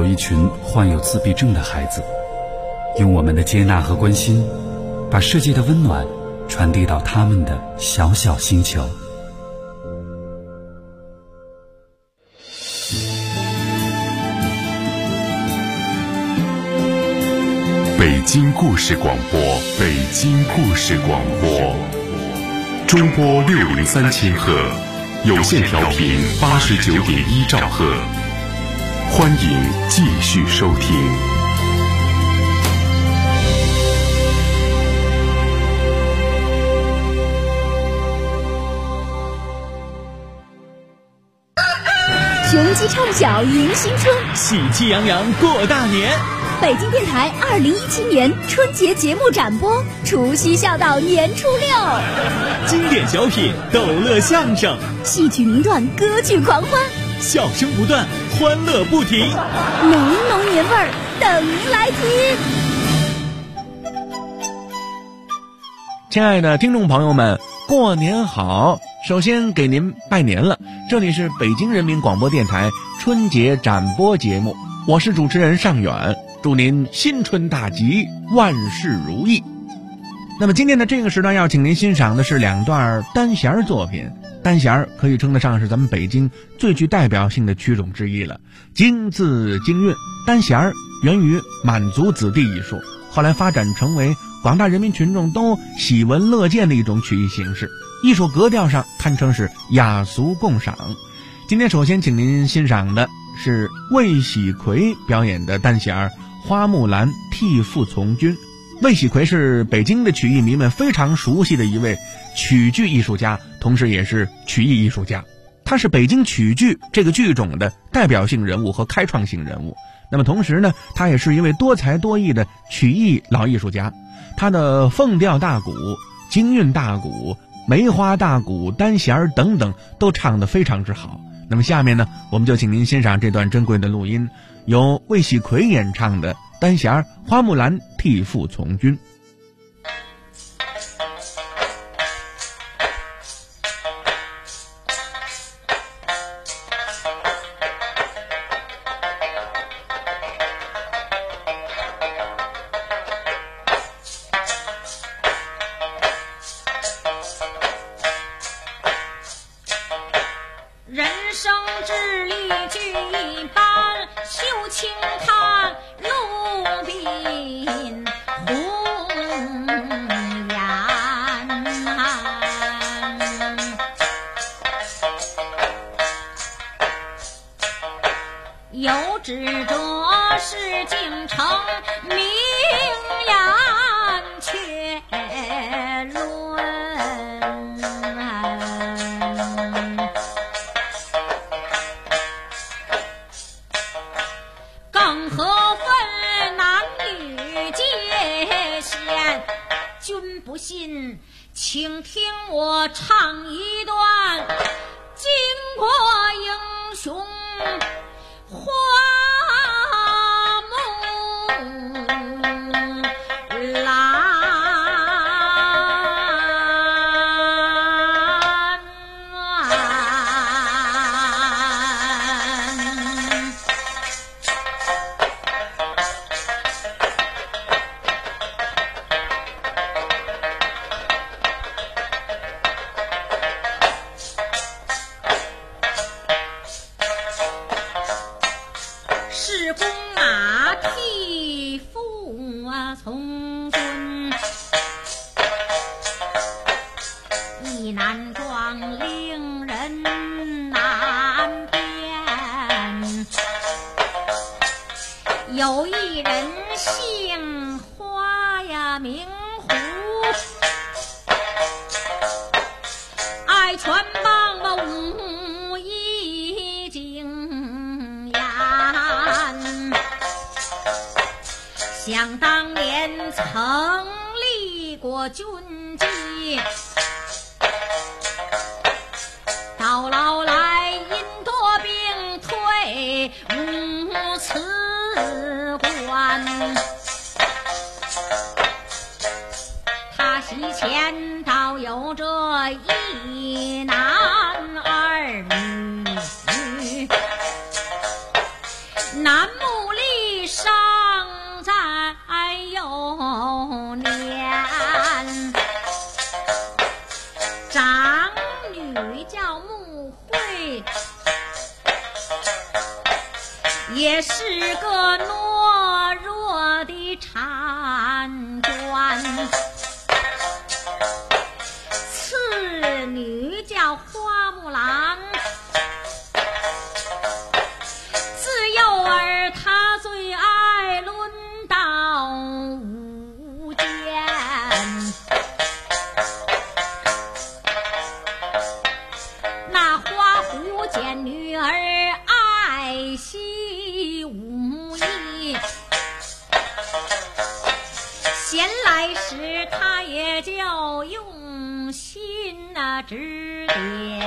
有一群患有自闭症的孩子，用我们的接纳和关心，把世界的温暖传递到他们的小小星球。 北京故事广播，北京故事广播，中波603千赫，有线调频89.1兆赫，欢迎继续收听。 雄鸡唱晓迎新春， 喜气洋洋过大年。 北京电台2017年春节节目展播，除夕笑到年初6， 经典小品、逗乐相声、 戏曲名段、歌剧狂欢， 笑声不断，欢乐不停， 浓浓年味儿等您来听。 亲爱的听众朋友们，过年好！首先给您拜年了，这里是北京人民广播电台春节展播节目，我是主持人尚远，祝您新春大吉，万事如意。那么今天的这个时段要请您欣赏的是2段单弦作品。单弦可以称得上是咱们北京最具代表性的曲种之一了。京字京韵，单弦源于满族子弟艺术，后来发展成为广大人民群众都喜闻乐见的一种曲艺形式，艺术格调上堪称是雅俗共赏。今天首先请您欣赏的是魏喜奎表演的单弦《花木兰替父从军》。魏喜奎是北京的曲艺迷们非常熟悉的一位曲剧艺术家，同时也是曲艺艺术家。他是北京曲剧这个剧种的代表性人物和开创性人物。那么同时呢，他也是一位多才多艺的曲艺老艺术家。他的凤调大鼓、京韵大鼓、梅花大鼓、单弦等等都唱得非常之好。那么下面呢，我们就请您欣赏这段珍贵的录音，由魏喜奎演唱的单弦《花木兰替父从军》。 人生智力俱一般，秀清叹路滨红颜有志者是京城名扬却论，更何分男女界限。君不信，请听我唱一段巾帼英雄花木兰。是公马替父从军，一男壮令人难辨。有一人姓花呀，名胡，爱传棒武艺精研。想当年曾立过军机，到老来因多病退无辞官。他席前倒有着一男二女，男木岁尚在幼年，长女叫穆惠，也是个懦弱的婵娟。次女叫花木兰，自幼儿她最爱论道舞剑，那花狐见女儿爱惜武艺，闲来时他也就用心指点。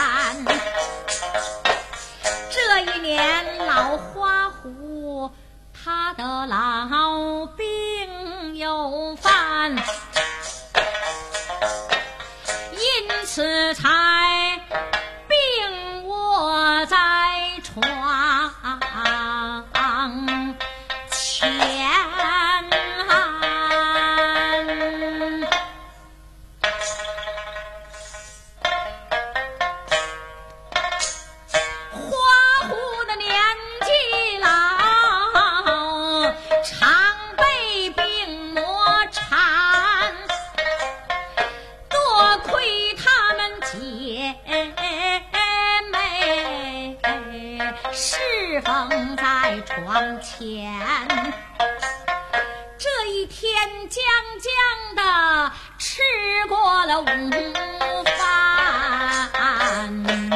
这一年老花狐他的老病又犯，因此才病卧在床前。花狐的年纪老，常被病魔缠，多亏她们姐妹侍奉在床前。这一天将的吃过了午饭，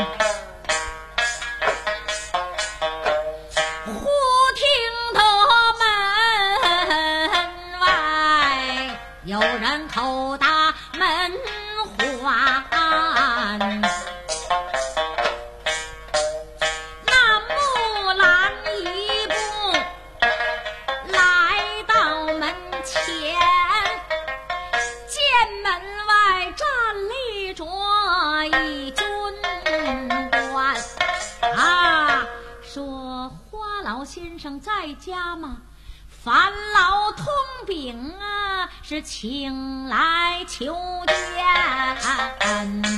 忽听得门外有人叩打门环，那木兰一步来到门前，见门外站立着一军官啊，说花老先生在家吗？烦劳通禀啊，是请来求见。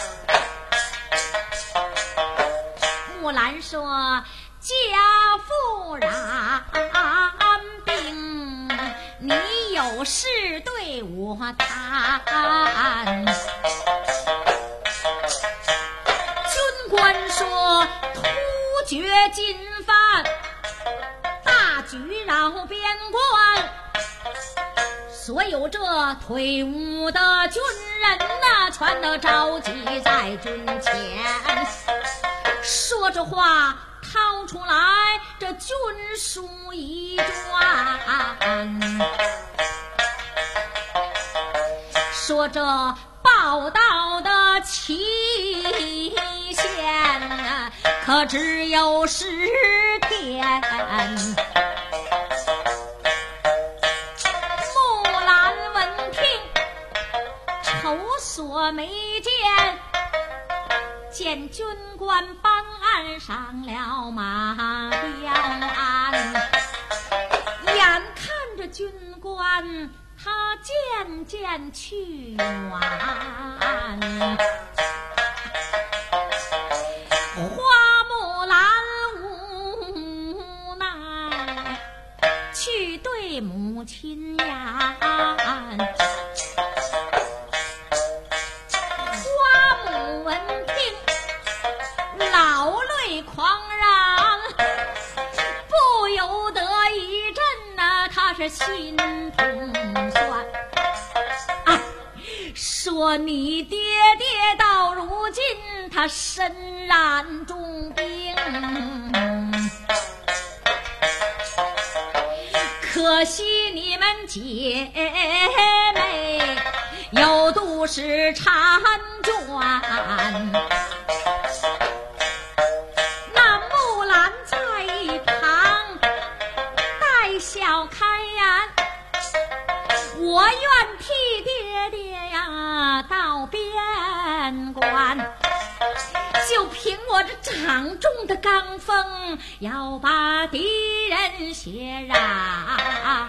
木兰说家父染病，你有事对我谈。军官说突厥进犯，大举扰边关，所有这退伍的军人呐，全都召集在军前。说着话，掏出来这军书一卷，说这报道的期限可只有10天。木兰闻听，愁锁眉间，见军官帮岸上了马标鞍，眼看着军官他渐渐去远，花木兰无奈去对母亲言，花母闻听老泪狂然，不由得一阵呐，他是心痛酸。说你爹爹到如今他身染重病，可惜你们姐妹有度是婵娟。那木兰在一旁带笑开言，我愿替爹爹呀到边关，就就凭我这掌中的罡风，要把敌人血染，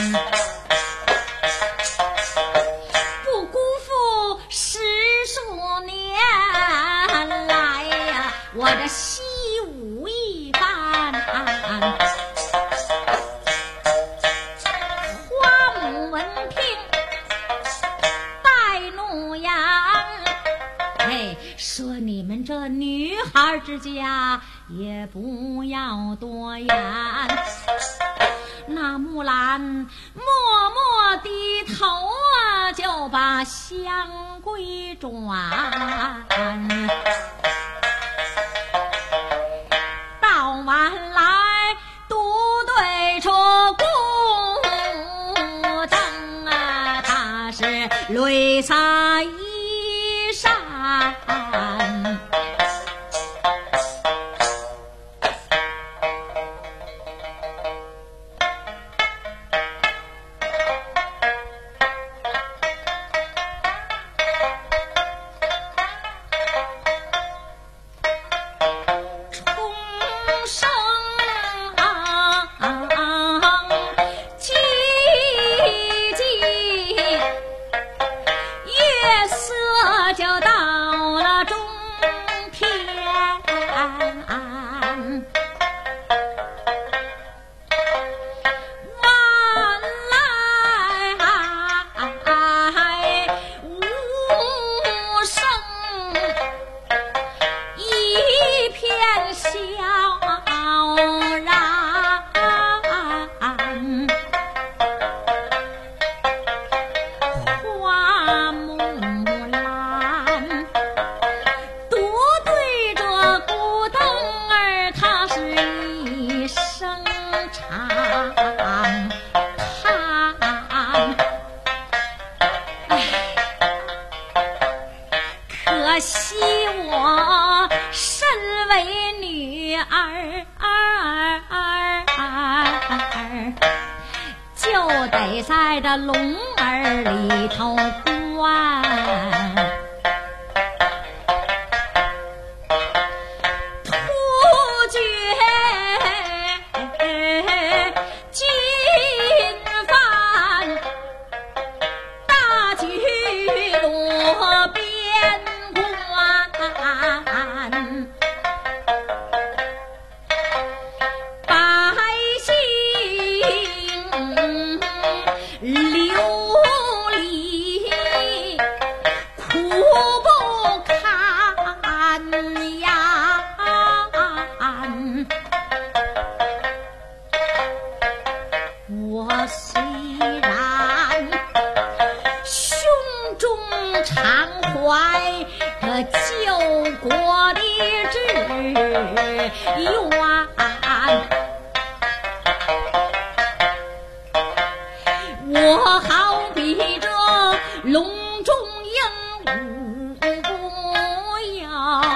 不辜负10数年来呀，我这习武一番。花母闻听带怒扬，说你们这女孩之家也不要多言。那木兰默默低头啊，就把香归转，到晚来独对着孤灯啊，他是泪洒衣衫。可惜我身为女儿，就得在这笼儿里头关。突厥进犯，大举罗边关，百姓流离苦不堪言。我虽然胸中常怀这救国的志愿，我好比这笼中鹦鹉不要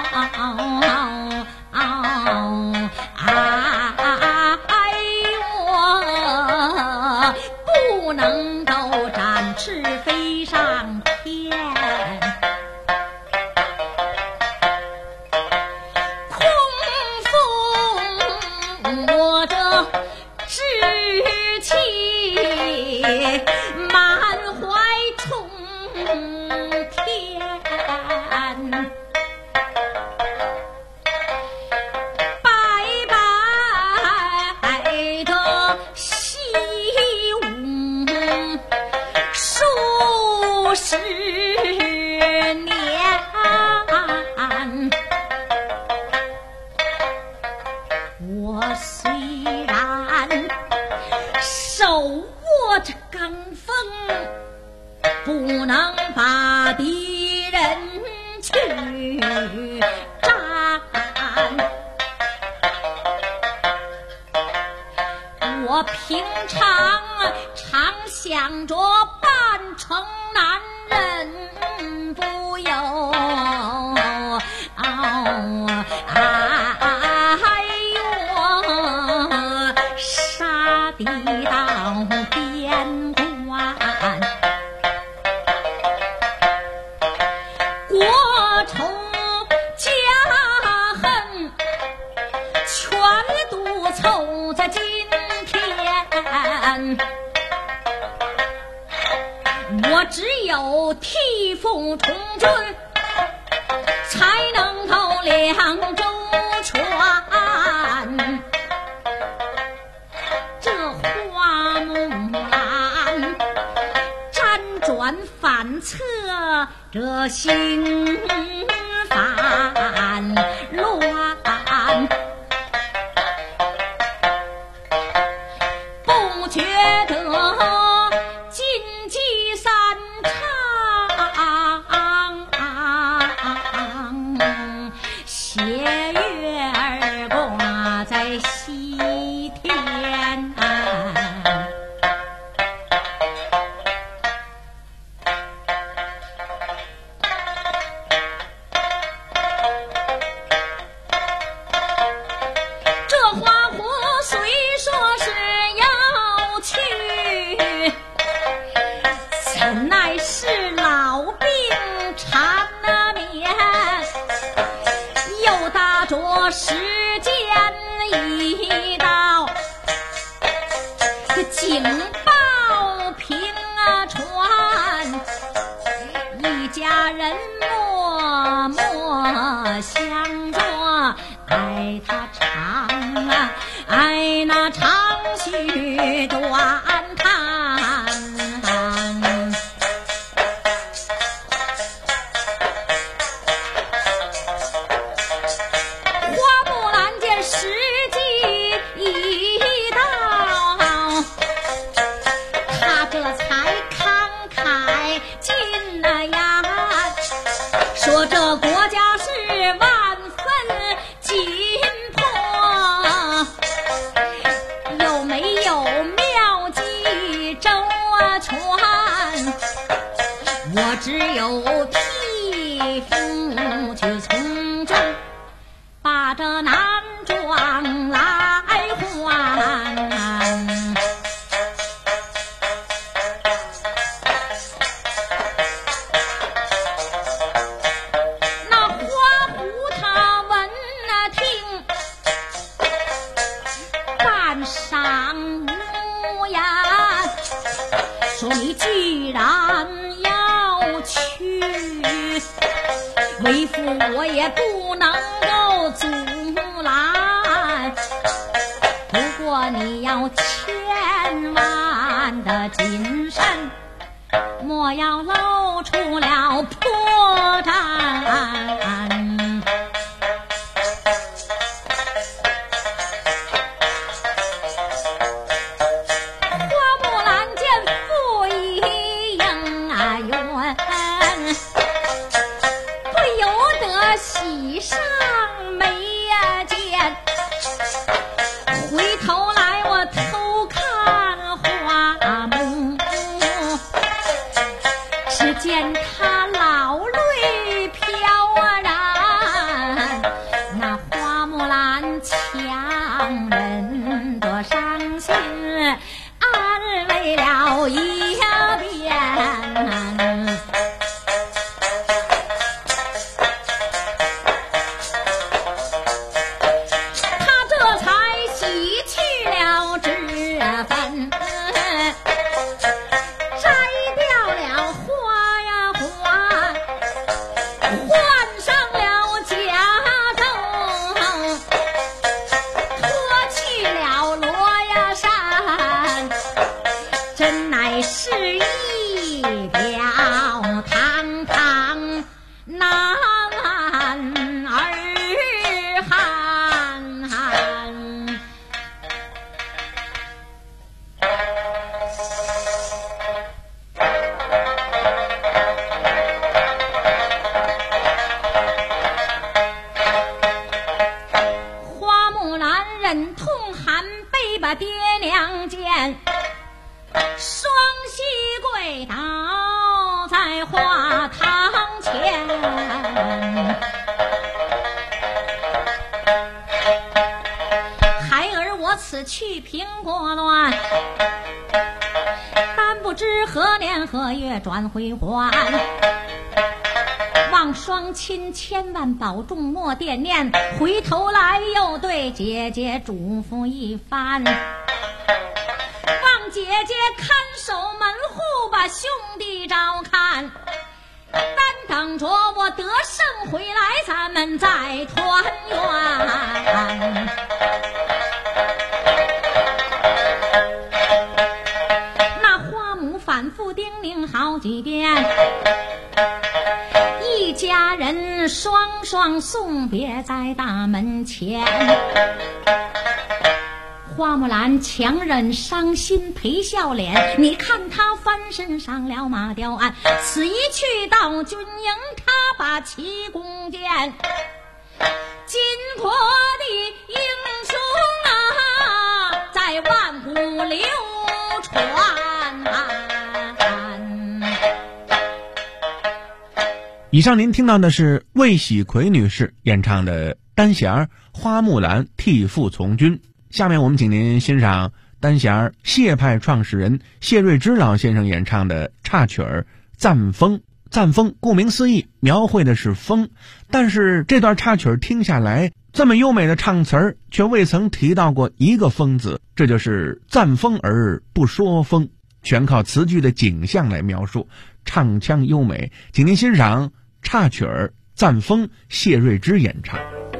我不能够展翅飞上天。空腹我这志气满怀冲天，白白的习武数十年，我虽然手握着罡风，不能把敌人去战，我平常想着扮成男人，不由杀敌到边关，国仇家我只有替父从军，才能够两周全。这花木兰辗转反侧，这心烦乱，不觉得禁忌三长，斜月儿挂在西天。这花狐虽说是要去，怎奈是老病缠绵，又搭着时间一到，警报平传，一家人默默相着，爱他长啊，爱那长须短叹。花木兰见时机一到，他这才慷慨进了言，说这国家是万分紧迫，有没有妙计周全？我只有替父去从政，把这男装来还。那花狐他闻听，半晌无言，说你既然要去，为父我也不能够阻拦，不过你要千万的谨慎，莫要露出了破绽。花木兰见父一应允，不由得喜上眉间，回头来我偷看花木，只见他老泪飘然，那花木兰强忍着伤心，安慰了一遍。他这才洗去了脂粉，摘掉了花呀花，换上了甲胄，脱去了罗呀衫，真乃是一表堂堂男儿汉。花木兰忍痛含悲把爹娘见，双膝跪倒在花堂前，孩儿我此去平国乱，但不知何年何月转回还，望双亲千万保重莫惦念，回头来又对姐姐嘱咐一番，望姐姐看守门户，把兄弟照看。但等着我得胜回来，咱们再团圆。那花母反复叮咛好几遍，一家人双双送别在大门前。花木兰强忍伤心陪笑脸，你看他翻身上了马吊鞍，此一去到军营，他把旗弓箭。巾帼的英雄啊，在万古流传。 以上您听到的是魏喜奎女士演唱的单弦儿《花木兰替父从军》。下面我们请您欣赏单弦儿谢派创始人谢瑞之老先生演唱的插曲儿《赞风》。赞风顾名思义，描绘的是风，但是这段插曲儿听下来，这么优美的唱词儿，却未曾提到过一个风字，这就是赞风而不说风，全靠词句的景象来描述，唱腔优美。请您欣赏插曲儿《赞风》，谢瑞之演唱。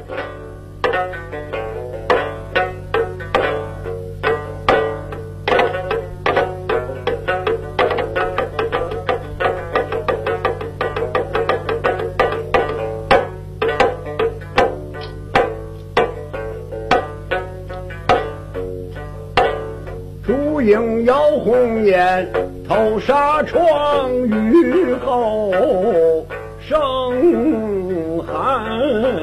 应摇红颜，头纱窗，雨后生寒。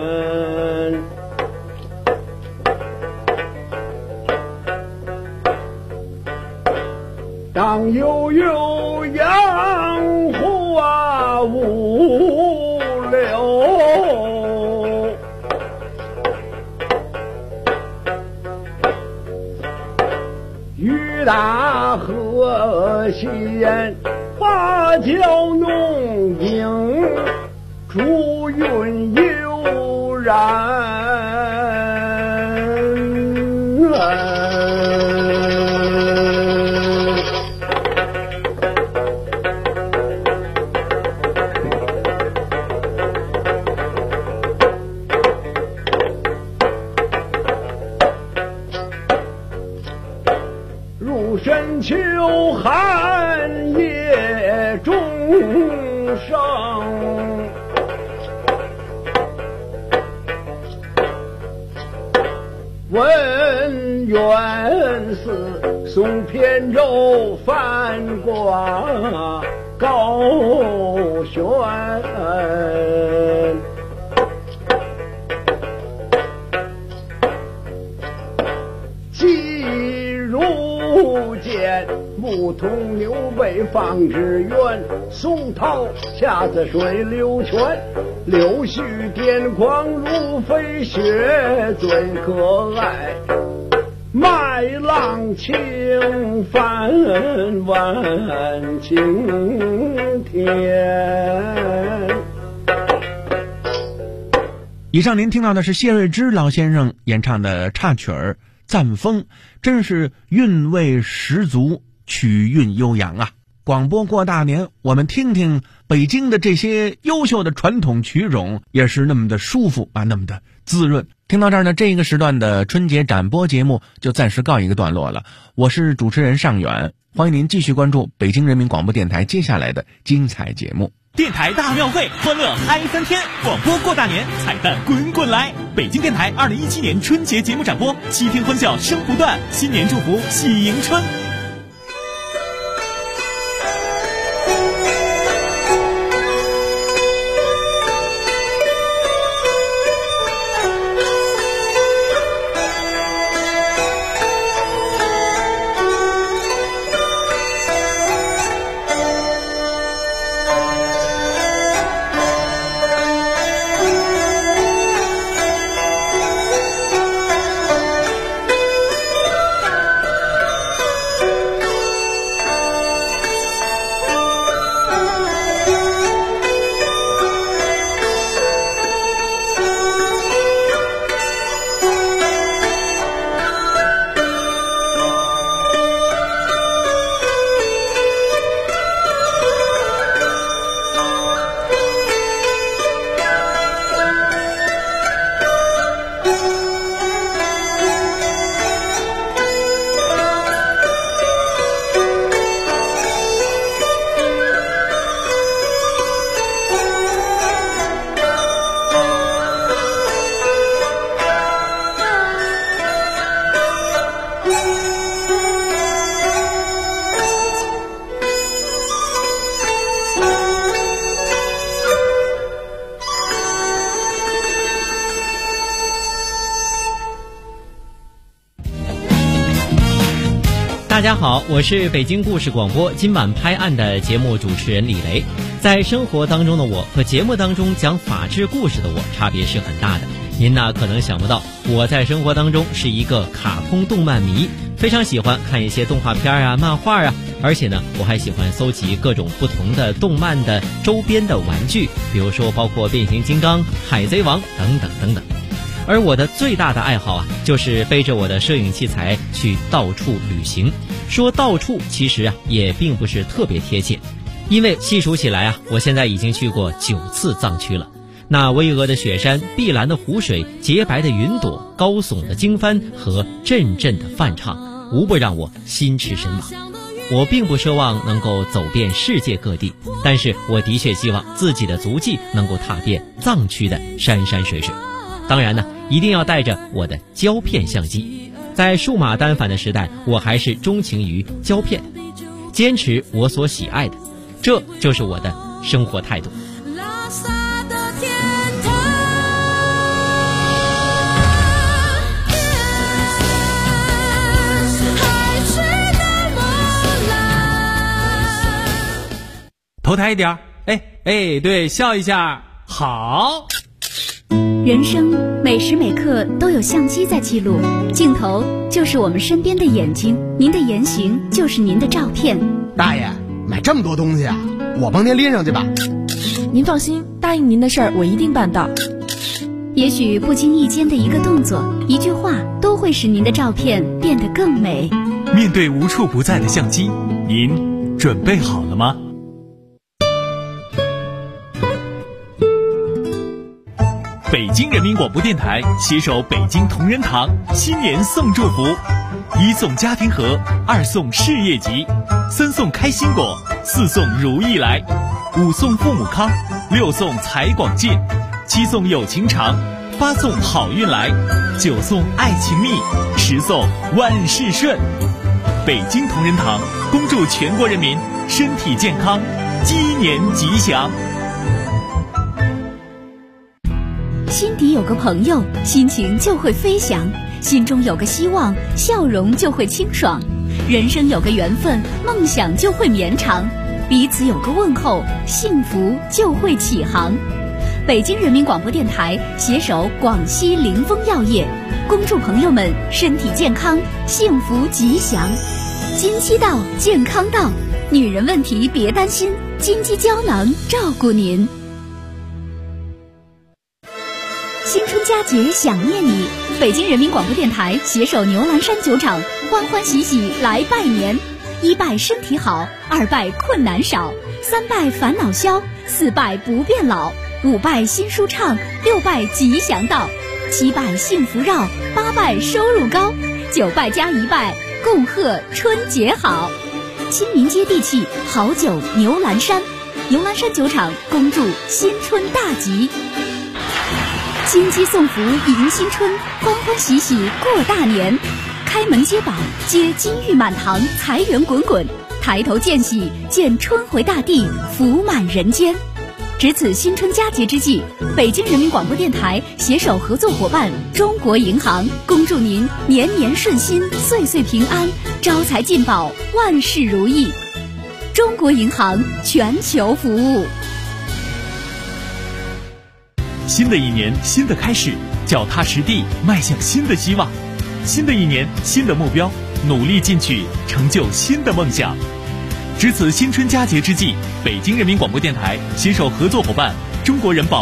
当悠悠阳湖啊无流，雨大河咸，芭蕉浓影，珠云悠然。深秋寒夜钟声，文渊寺送扁舟，翻挂高悬。牧童刘备方志远，宋涛恰似水流泉，柳絮癫狂如飞雪，最可爱麦浪轻翻万顷天。 以上您听到的是谢瑞之老先生演唱的插曲儿《赞风》，真是韵味十足，曲韵悠扬啊！广播过大年，我们听听北京的这些优秀的传统曲种，也是那么的舒服啊，那么的滋润。听到这儿呢，这一个时段的春节展播节目就暂时告一个段落了。我是主持人尚远，欢迎您继续关注北京人民广播电台接下来的精彩节目。 电台大庙会，欢乐嗨3天，广播过大年，彩蛋滚滚来！北京电台2017年春节节目展播，7天欢笑声不断，新年祝福喜迎春。 大家好，我是北京故事广播今晚拍案的节目主持人李雷。在生活当中的我和节目当中讲法治故事的我差别是很大的。您呢可能想不到，我在生活当中是一个卡通动漫迷，非常喜欢看一些动画片啊、漫画啊，而且呢我还喜欢搜集各种不同的动漫的周边的玩具，比如说包括变形金刚、海贼王等等等等。而我的最大的爱好啊，就是背着我的摄影器材去到处旅行。说到处其实啊也并不是特别贴切，因为细数起来啊，我现在已经去过9次藏区了。那巍峨的雪山、碧蓝的湖水、洁白的云朵、高耸的经幡和阵阵的梵唱，无不让我心驰神往。我并不奢望能够走遍世界各地，但是我的确希望自己的足迹能够踏遍藏区的山山水水。当然呢，一定要带着我的胶片相机。在数码单反的时代，我还是钟情于胶片，坚持我所喜爱的，这就是我的生活态度。 头抬一点，对，笑一下，好。 人生每时每刻都有相机在记录，镜头就是我们身边的眼睛，您的言行就是您的照片。 大爷，买这么多东西啊，我帮您拎上去吧。 您放心，答应您的事儿我一定办到。 也许不经意间的一个动作、一句话，都会使您的照片变得更美。 面对无处不在的相机，您准备好了吗？北京人民广播电台携手北京同仁堂新年送祝福：1送家庭盒，2送事业吉，3送开心果，4送如意来，5送父母康，6送财广进，7送友情长，8送好运来，9送爱情蜜，10送万事顺。北京同仁堂恭祝全国人民身体健康，鸡年吉祥。 心底有个朋友，心情就会飞翔；心中有个希望，笑容就会清爽；人生有个缘分，梦想就会绵长；彼此有个问候，幸福就会起航。北京人民广播电台携手广西凌风药业，恭祝朋友们身体健康，幸福吉祥。金鸡到，健康到，女人问题别担心，金鸡胶囊照顾您。新春佳节想念你，北京人民广播电台携手牛栏山酒厂，欢欢喜喜来拜年。1拜身体好，2拜困难少，3拜烦恼消，4拜不变老，5拜心舒畅，6拜吉祥到，7拜幸福绕，8拜收入高，9拜加1拜，共贺春节好。亲民接地气，好酒牛栏山，牛栏山酒厂恭祝新春大吉。金鸡送福迎新春，欢欢喜喜过大年。开门接宝，接金玉满堂，财源滚滚；抬头见喜，见春回大地，福满人间。值此新春佳节之际，北京人民广播电台携手合作伙伴中国银行，恭祝您年年顺心，岁岁平安，招财进宝，万事如意。中国银行全球服务。 新的一年，新的开始，脚踏实地迈向新的希望。新的一年，新的目标，努力进取，成就新的梦想。值此新春佳节之际，北京人民广播电台携手合作伙伴中国人保